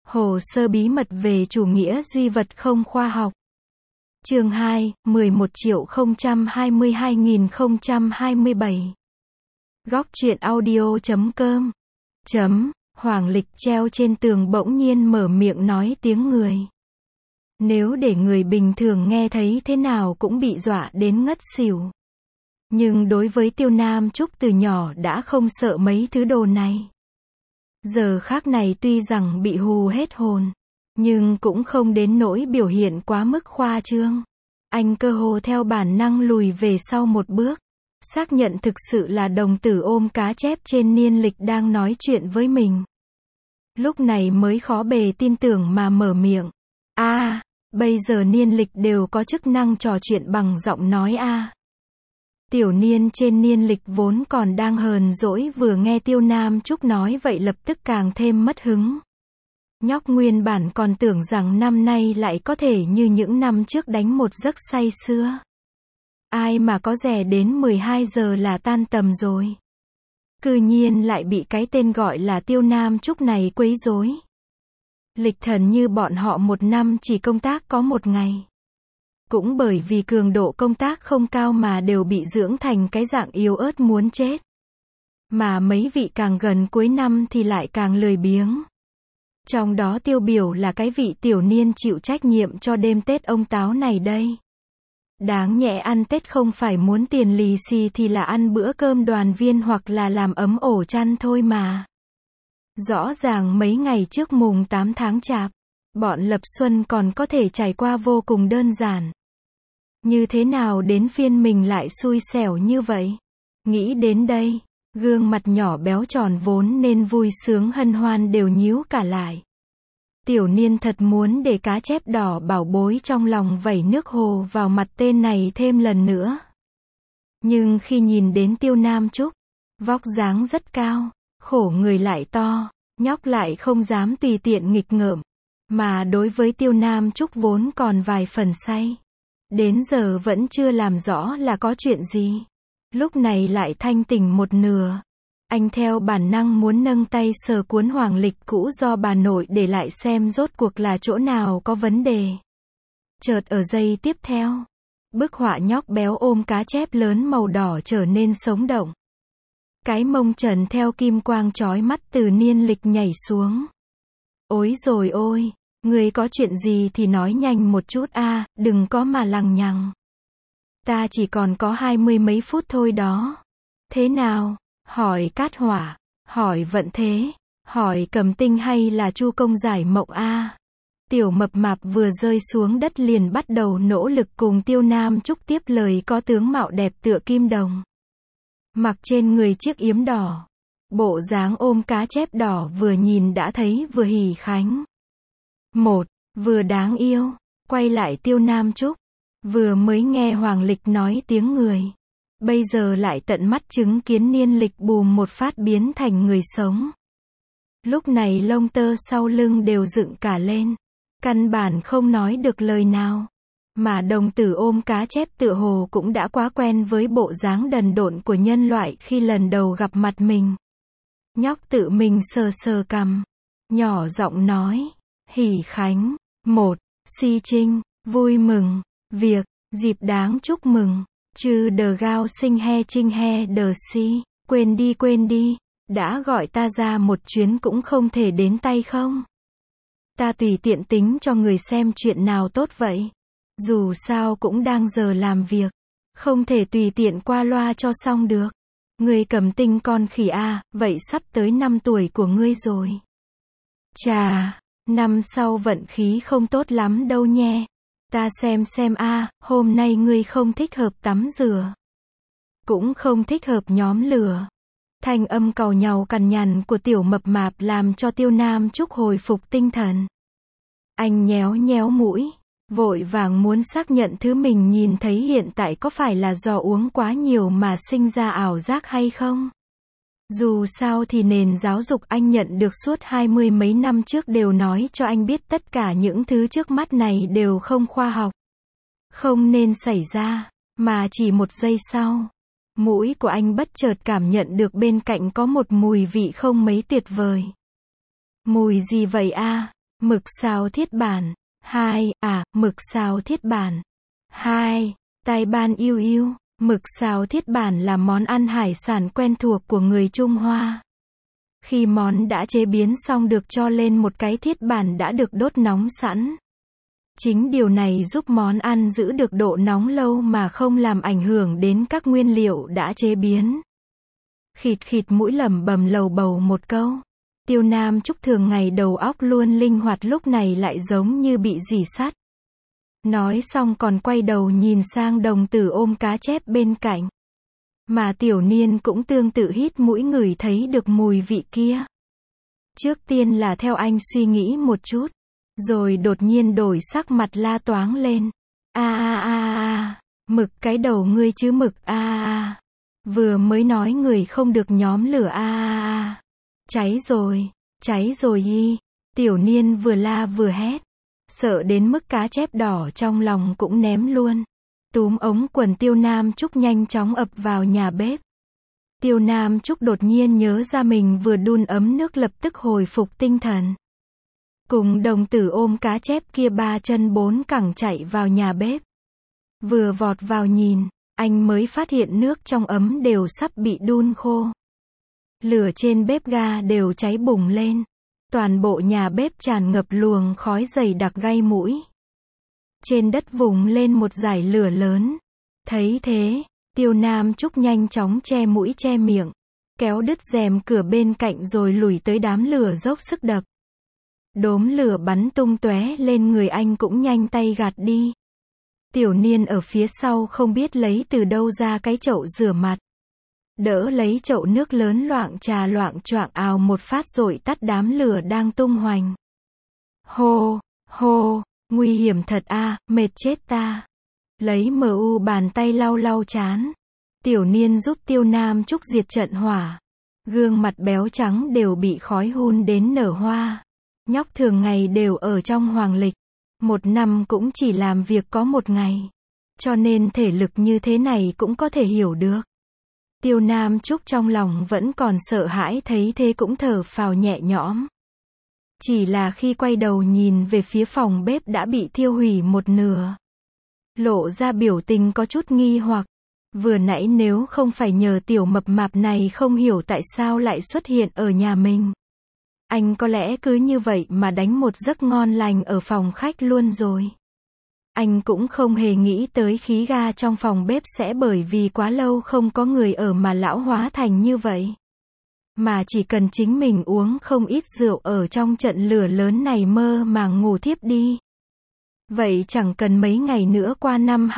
Hồ sơ bí mật về chủ nghĩa duy vật không khoa học. Chương 2, 11.022.027. Góc truyện audio.com. Hoàng Lịch treo trên tường bỗng nhiên mở miệng nói tiếng người. Nếu để người bình thường nghe thấy thế nào cũng bị dọa đến ngất xỉu. Nhưng đối với Tiêu Nam Trúc từ nhỏ đã không sợ mấy thứ đồ này. Giờ khác này tuy rằng bị hù hết hồn, nhưng cũng không đến nỗi biểu hiện quá mức khoa trương. Anh cơ hồ theo bản năng lùi về sau một bước, xác nhận thực sự là đồng tử ôm cá chép trên niên lịch đang nói chuyện với mình. Lúc này mới khó bề tin tưởng mà mở miệng. Bây giờ niên lịch đều có chức năng trò chuyện bằng giọng nói Tiểu Niên trên niên lịch vốn còn đang hờn dỗi vừa nghe Tiêu Nam Trúc nói vậy lập tức càng thêm mất hứng. Nhóc nguyên bản còn tưởng rằng năm nay lại có thể như những năm trước đánh một giấc say sưa. Ai mà có dè đến 12 giờ là tan tầm rồi. Cư nhiên lại bị cái tên gọi là Tiêu Nam Trúc này quấy rối. Lịch thần như bọn họ một năm chỉ công tác có một ngày. Cũng bởi vì cường độ công tác không cao mà đều bị dưỡng thành cái dạng yếu ớt muốn chết. Mà mấy vị càng gần cuối năm thì lại càng lười biếng. Trong đó tiêu biểu là cái vị tiểu niên chịu trách nhiệm cho đêm Tết ông Táo này đây. Đáng nhẽ ăn Tết không phải muốn tiền lì xì thì là ăn bữa cơm đoàn viên hoặc là làm ấm ổ chăn thôi mà. Rõ ràng mấy ngày trước mùng 8 tháng Chạp, bọn Lập Xuân còn có thể trải qua vô cùng đơn giản. Như thế nào đến phiên mình lại xui xẻo như vậy? Nghĩ đến đây, gương mặt nhỏ béo tròn vốn nên vui sướng hân hoan đều nhíu cả lại. Tiểu Niên thật muốn để cá chép đỏ bảo bối trong lòng vẩy nước hồ vào mặt tên này thêm lần nữa. Nhưng khi nhìn đến Tiêu Nam Trúc, vóc dáng rất cao, khổ người lại to, nhóc lại không dám tùy tiện nghịch ngợm, mà đối với Tiêu Nam Trúc vốn còn vài phần say. Đến giờ vẫn chưa làm rõ là có chuyện gì. Lúc này lại thanh tỉnh một nửa. Anh theo bản năng muốn nâng tay sờ cuốn hoàng lịch cũ do bà nội để lại xem rốt cuộc là chỗ nào có vấn đề. Chợt ở giây tiếp theo, bức họa nhóc béo ôm cá chép lớn màu đỏ trở nên sống động. Cái mông trần theo kim quang chói mắt từ niên lịch nhảy xuống. Ôi rồi ôi! Người có chuyện gì thì nói nhanh một chút đừng có mà lằng nhằng. Ta chỉ còn có 20 mấy phút thôi đó. Thế nào? Hỏi Cát Hỏa, hỏi Vận Thế, hỏi Cầm Tinh hay là Chu Công giải mộng Tiểu Mập Mạp vừa rơi xuống đất liền bắt đầu nỗ lực cùng Tiêu Nam Trúc tiếp lời có tướng mạo đẹp tựa kim đồng. Mặc trên người chiếc yếm đỏ. Bộ dáng ôm cá chép đỏ vừa nhìn đã thấy vừa hỉ khánh. Vừa đáng yêu, quay lại Tiêu Nam Trúc, vừa mới nghe Hoàng Lịch nói tiếng người, bây giờ lại tận mắt chứng kiến niên lịch bùm một phát biến thành người sống. Lúc này lông tơ sau lưng đều dựng cả lên, căn bản không nói được lời nào, mà đồng tử ôm cá chép tựa hồ cũng đã quá quen với bộ dáng đần độn của nhân loại khi lần đầu gặp mặt mình. Nhóc tự mình sờ sờ cằm, nhỏ giọng nói. Hỉ khánh, si trinh, vui mừng, việc, dịp đáng chúc mừng, chư đờ gao sinh he trinh he đờ si, quên đi, đã gọi ta ra một chuyến cũng không thể đến tay không? Ta tùy tiện tính cho người xem chuyện nào tốt vậy. Dù sao cũng đang giờ làm việc, không thể tùy tiện qua loa cho xong được. Người Cầm Tinh con khỉ vậy sắp tới 5 tuổi của ngươi rồi. Chà! Năm sau vận khí không tốt lắm đâu nhé. Ta xem hôm nay ngươi không thích hợp tắm rửa. Cũng không thích hợp nhóm lửa. Thanh âm càu nhàu cằn nhằn của Tiểu Mập Mạp làm cho Tiêu Nam Trúc hồi phục tinh thần. Anh nhéo nhéo mũi, vội vàng muốn xác nhận thứ mình nhìn thấy hiện tại có phải là do uống quá nhiều mà sinh ra ảo giác hay không. Dù sao thì nền giáo dục anh nhận được suốt 20 mấy năm trước đều nói cho anh biết tất cả những thứ trước mắt này đều không khoa học. Không nên xảy ra, mà chỉ một giây sau, mũi của anh bất chợt cảm nhận được bên cạnh có một mùi vị không mấy tuyệt vời. Mùi gì vậy Mực xào thiết bản. 2. Mực xào thiết bản. 2. Tai ban yêu yêu. Mực xào thiết bản là món ăn hải sản quen thuộc của người Trung Hoa. Khi món đã chế biến xong được cho lên một cái thiết bản đã được đốt nóng sẵn. Chính điều này giúp món ăn giữ được độ nóng lâu mà không làm ảnh hưởng đến các nguyên liệu đã chế biến. Khịt khịt mũi lẩm bẩm lầu bầu một câu. Tiêu Nam Trúc thường ngày đầu óc luôn linh hoạt lúc này lại giống như bị rỉ sắt. Nói xong còn quay đầu nhìn sang đồng tử ôm cá chép bên cạnh. Mà Tiểu Niên cũng tương tự hít mũi ngửi thấy được mùi vị kia. Trước tiên là theo anh suy nghĩ một chút. Rồi đột nhiên đổi sắc mặt la toáng lên. Mực cái đầu ngươi chứ mực Vừa mới nói người không được nhóm lửa Cháy rồi y. Tiểu Niên vừa la vừa hét. Sợ đến mức cá chép đỏ trong lòng cũng ném luôn. Túm ống quần Tiêu Nam Trúc nhanh chóng ập vào nhà bếp. Tiêu Nam Trúc đột nhiên nhớ ra mình vừa đun ấm nước lập tức hồi phục tinh thần. Cùng đồng tử ôm cá chép kia 3 chân 4 cẳng chạy vào nhà bếp. Vừa vọt vào nhìn, anh mới phát hiện nước trong ấm đều sắp bị đun khô. Lửa trên bếp ga đều cháy bùng lên. Toàn bộ nhà bếp tràn ngập luồng khói dày đặc gây mũi. Trên đất vùng lên một dải lửa lớn. Thấy thế, Tiêu Nam Trúc nhanh chóng che mũi che miệng, kéo đứt rèm cửa bên cạnh rồi lùi tới đám lửa dốc sức đập. Đốm lửa bắn tung tóe lên người anh cũng nhanh tay gạt đi. Tiểu Niên ở phía sau không biết lấy từ đâu ra cái chậu rửa mặt. Đỡ lấy chậu nước lớn loạng choạng ào một phát rồi tắt đám lửa đang tung hoành. Hô, nguy hiểm thật mệt chết ta. Lấy bàn tay lau trán. Tiểu Niên giúp Tiêu Nam Trúc diệt trận hỏa. Gương mặt béo trắng đều bị khói hun đến nở hoa. Nhóc thường ngày đều ở trong hoàng lịch. 1 năm cũng chỉ làm việc có 1 ngày. Cho nên thể lực như thế này cũng có thể hiểu được. Tiêu Nam Trúc trong lòng vẫn còn sợ hãi thấy thế cũng thở phào nhẹ nhõm. Chỉ là khi quay đầu nhìn về phía phòng bếp đã bị thiêu hủy một nửa. Lộ ra biểu tình có chút nghi hoặc. Vừa nãy nếu không phải nhờ tiểu mập mạp này không hiểu tại sao lại xuất hiện ở nhà mình. Anh có lẽ cứ như vậy mà đánh một giấc ngon lành ở phòng khách luôn rồi. Anh cũng không hề nghĩ tới khí ga trong phòng bếp sẽ bởi vì quá lâu không có người ở mà lão hóa thành như vậy. Mà chỉ cần chính mình uống không ít rượu ở trong trận lửa lớn này mơ màng ngủ thiếp đi. Vậy chẳng cần mấy ngày nữa qua năm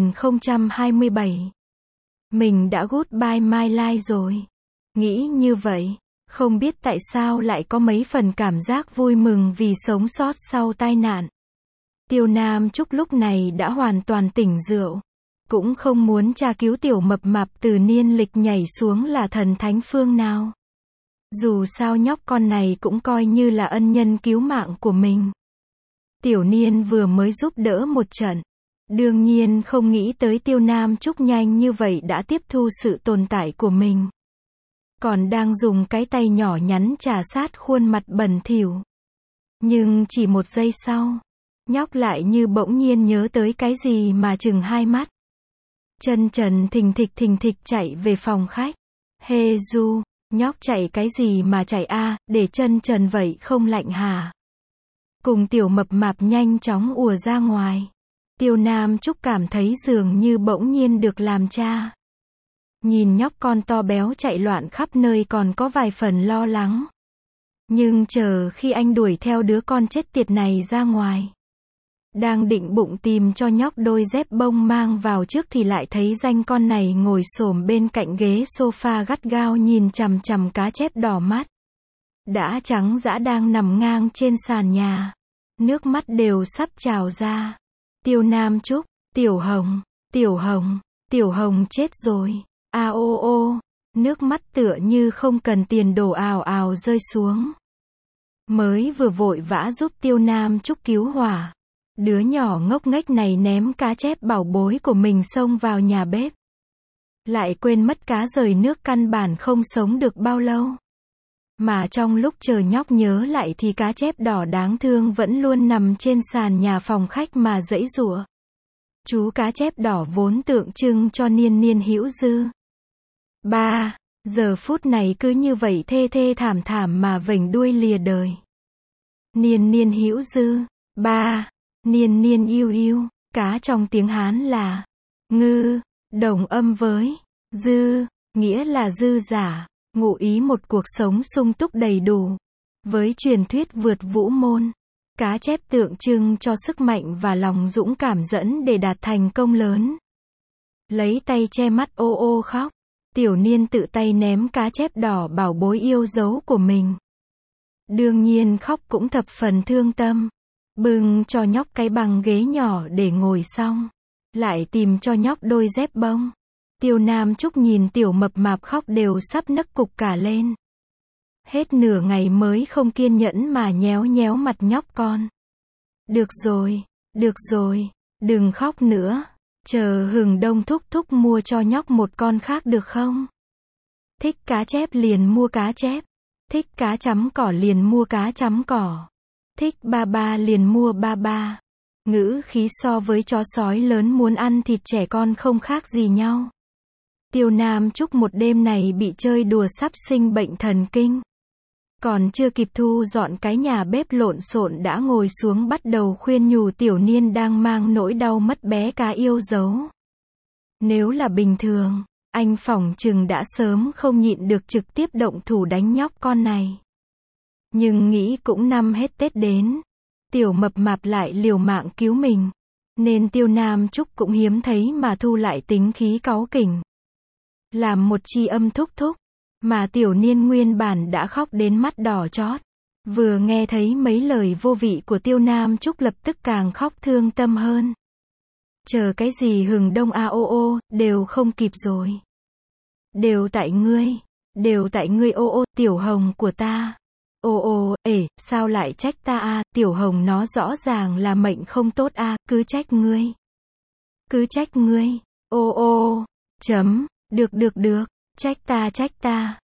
2027. Mình đã goodbye my life rồi. Nghĩ như vậy, không biết tại sao lại có mấy phần cảm giác vui mừng vì sống sót sau tai nạn. Tiêu Nam Trúc lúc này đã hoàn toàn tỉnh rượu. Cũng không muốn tra cứu tiểu mập mạp từ niên lịch nhảy xuống là thần thánh phương nào. Dù sao nhóc con này cũng coi như là ân nhân cứu mạng của mình. Tiểu Niên vừa mới giúp đỡ một trận. Đương nhiên không nghĩ tới Tiêu Nam Trúc nhanh như vậy đã tiếp thu sự tồn tại của mình. Còn đang dùng cái tay nhỏ nhắn chà sát khuôn mặt bẩn thỉu. Nhưng chỉ 1 giây sau, nhóc lại như bỗng nhiên nhớ tới cái gì mà chừng 2 mắt. Chân trần thình thịch chạy về phòng khách. Hê du, nhóc chạy cái gì mà chạy để chân trần vậy không lạnh hả? Cùng tiểu mập mạp nhanh chóng ùa ra ngoài. Tiêu Nam Trúc cảm thấy dường như bỗng nhiên được làm cha. Nhìn nhóc con to béo chạy loạn khắp nơi còn có vài phần lo lắng. Nhưng chờ khi anh đuổi theo đứa con chết tiệt này ra ngoài. Đang định bụng tìm cho nhóc đôi dép bông mang vào trước thì lại thấy danh con này ngồi xổm bên cạnh ghế sofa gắt gao nhìn chằm chằm cá chép đỏ mắt. Đã trắng dã đang nằm ngang trên sàn nhà. Nước mắt đều sắp trào ra. Tiêu Nam Trúc, Tiểu Hồng chết rồi. Ô, nước mắt tựa như không cần tiền đổ ào ào rơi xuống. Mới vừa vội vã giúp Tiêu Nam Trúc cứu hỏa. Đứa nhỏ ngốc nghếch này ném cá chép bảo bối của mình xông vào nhà bếp. Lại quên mất cá rời nước căn bản không sống được bao lâu. Mà trong lúc chờ nhóc nhớ lại thì cá chép đỏ đáng thương vẫn luôn nằm trên sàn nhà phòng khách mà giãy giụa. Chú cá chép đỏ vốn tượng trưng cho niên niên hữu dư. Giờ phút này cứ như vậy thê thê thảm thảm mà vểnh đuôi lìa đời. Niên niên hữu dư. Niên niên yêu yêu. Cá trong tiếng Hán là ngư, đồng âm với dư, nghĩa là dư giả, ngụ ý một cuộc sống sung túc đầy đủ. Với truyền thuyết vượt vũ môn, cá chép tượng trưng cho sức mạnh và lòng dũng cảm dẫn để đạt thành công lớn. Lấy tay che mắt ô ô khóc, Tiểu Niên tự tay ném cá chép đỏ bảo bối yêu dấu của mình. Đương nhiên khóc cũng thập phần thương tâm. Bưng cho nhóc cái băng ghế nhỏ để ngồi xong, lại tìm cho nhóc đôi dép bông. Tiêu Nam Trúc nhìn Tiểu Mập Mạp khóc đều sắp nấc cục cả lên. Hết nửa ngày mới không kiên nhẫn mà nhéo nhéo mặt nhóc con. Được rồi, đừng khóc nữa. Chờ Hừng Đông thúc thúc mua cho nhóc một con khác được không? Thích cá chép liền mua cá chép. Thích cá chấm cỏ liền mua cá chấm cỏ. Thích ba ba liền mua ba ba. Ngữ khí so với chó sói lớn muốn ăn thịt trẻ con không khác gì nhau. Tiêu Nam Trúc một đêm này bị chơi đùa sắp sinh bệnh thần kinh. Còn chưa kịp thu dọn cái nhà bếp lộn xộn đã ngồi xuống bắt đầu khuyên nhủ Tiểu Niên đang mang nỗi đau mất bé cá yêu dấu. Nếu là bình thường, anh phỏng chừng đã sớm không nhịn được trực tiếp động thủ đánh nhóc con này. Nhưng nghĩ cũng năm hết Tết đến, Tiểu Mập Mạp lại liều mạng cứu mình, nên Tiêu Nam Trúc cũng hiếm thấy mà thu lại tính khí cáu kỉnh. Làm một tri âm thúc thúc, mà Tiểu Niên nguyên bản đã khóc đến mắt đỏ chót. Vừa nghe thấy mấy lời vô vị của Tiêu Nam Trúc lập tức càng khóc thương tâm hơn. Chờ cái gì Hừng Đông a ô ô, đều không kịp rồi. Đều tại ngươi ô ô, Tiểu Hồng của ta. Ô, sao lại trách ta a, Tiểu Hồng nó rõ ràng là mệnh không tốt a, cứ trách ngươi. Ô, được, trách ta,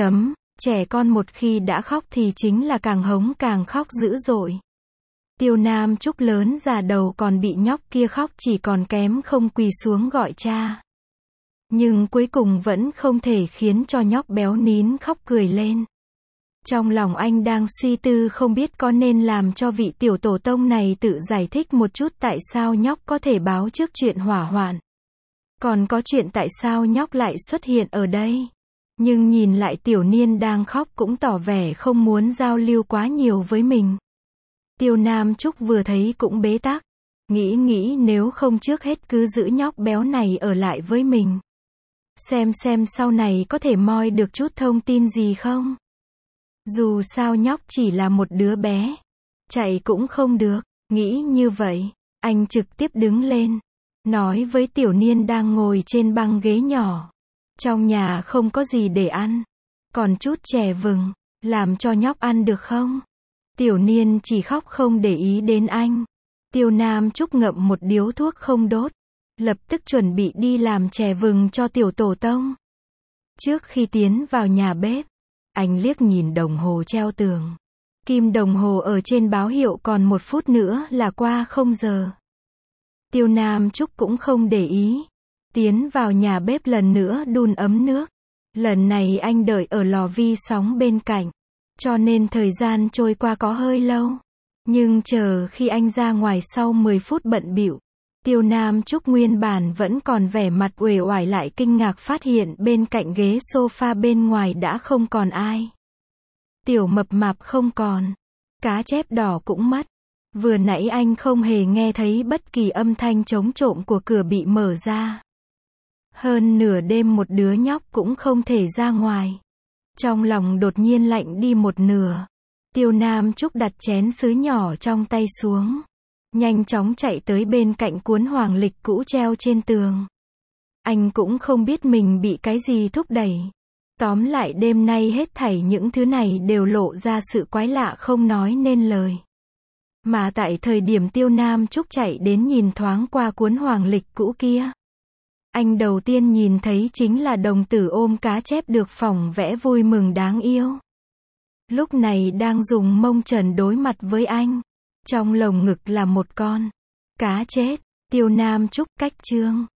trẻ con một khi đã khóc thì chính là càng hống càng khóc dữ dội. Tiêu Nam Trúc lớn già đầu còn bị nhóc kia khóc chỉ còn kém không quỳ xuống gọi cha. Nhưng cuối cùng vẫn không thể khiến cho nhóc béo nín khóc cười lên. Trong lòng anh đang suy tư không biết có nên làm cho vị tiểu tổ tông này tự giải thích một chút tại sao nhóc có thể báo trước chuyện hỏa hoạn. Còn có chuyện tại sao nhóc lại xuất hiện ở đây. Nhưng nhìn lại Tiểu Niên đang khóc cũng tỏ vẻ không muốn giao lưu quá nhiều với mình. Tiêu Nam Trúc vừa thấy cũng bế tắc. Nghĩ nếu không trước hết cứ giữ nhóc béo này ở lại với mình. Xem sau này có thể moi được chút thông tin gì không. Dù sao nhóc chỉ là một đứa bé. Chạy cũng không được. Nghĩ như vậy, anh trực tiếp đứng lên. Nói với Tiểu Niên đang ngồi trên băng ghế nhỏ. Trong nhà không có gì để ăn. Còn chút chè vừng, làm cho nhóc ăn được không? Tiểu Niên chỉ khóc không để ý đến anh. Tiêu Nam Trúc ngậm một điếu thuốc không đốt. Lập tức chuẩn bị đi làm chè vừng cho tiểu tổ tông. Trước khi tiến vào nhà bếp, anh liếc nhìn đồng hồ treo tường. Kim đồng hồ ở trên báo hiệu còn 1 phút nữa là qua 0 giờ. Tiêu Nam Trúc cũng không để ý. Tiến vào nhà bếp lần nữa đun ấm nước. Lần này anh đợi ở lò vi sóng bên cạnh. Cho nên thời gian trôi qua có hơi lâu. Nhưng chờ khi anh ra ngoài sau 10 phút bận bịu, Tiêu Nam Trúc nguyên bản vẫn còn vẻ mặt uể oải lại kinh ngạc phát hiện bên cạnh ghế sofa bên ngoài đã không còn ai. Tiểu Mập Mạp không còn. Cá chép đỏ cũng mất. Vừa nãy anh không hề nghe thấy bất kỳ âm thanh trống trộm của cửa bị mở ra. Hơn nửa đêm một đứa nhóc cũng không thể ra ngoài. Trong lòng đột nhiên lạnh đi một nửa. Tiêu Nam Trúc đặt chén sứ nhỏ trong tay xuống. Nhanh chóng chạy tới bên cạnh cuốn hoàng lịch cũ treo trên tường. Anh cũng không biết mình bị cái gì thúc đẩy. Tóm lại đêm nay hết thảy những thứ này đều lộ ra sự quái lạ không nói nên lời. Mà tại thời điểm Tiêu Nam Trúc chạy đến nhìn thoáng qua cuốn hoàng lịch cũ kia. Anh đầu tiên nhìn thấy chính là đồng tử ôm cá chép được phỏng vẽ vui mừng đáng yêu. lúc này đang dùng mông trần đối mặt với anh. Trong lồng ngực là một con cá chết. Tiêu Nam Trúc cách chương.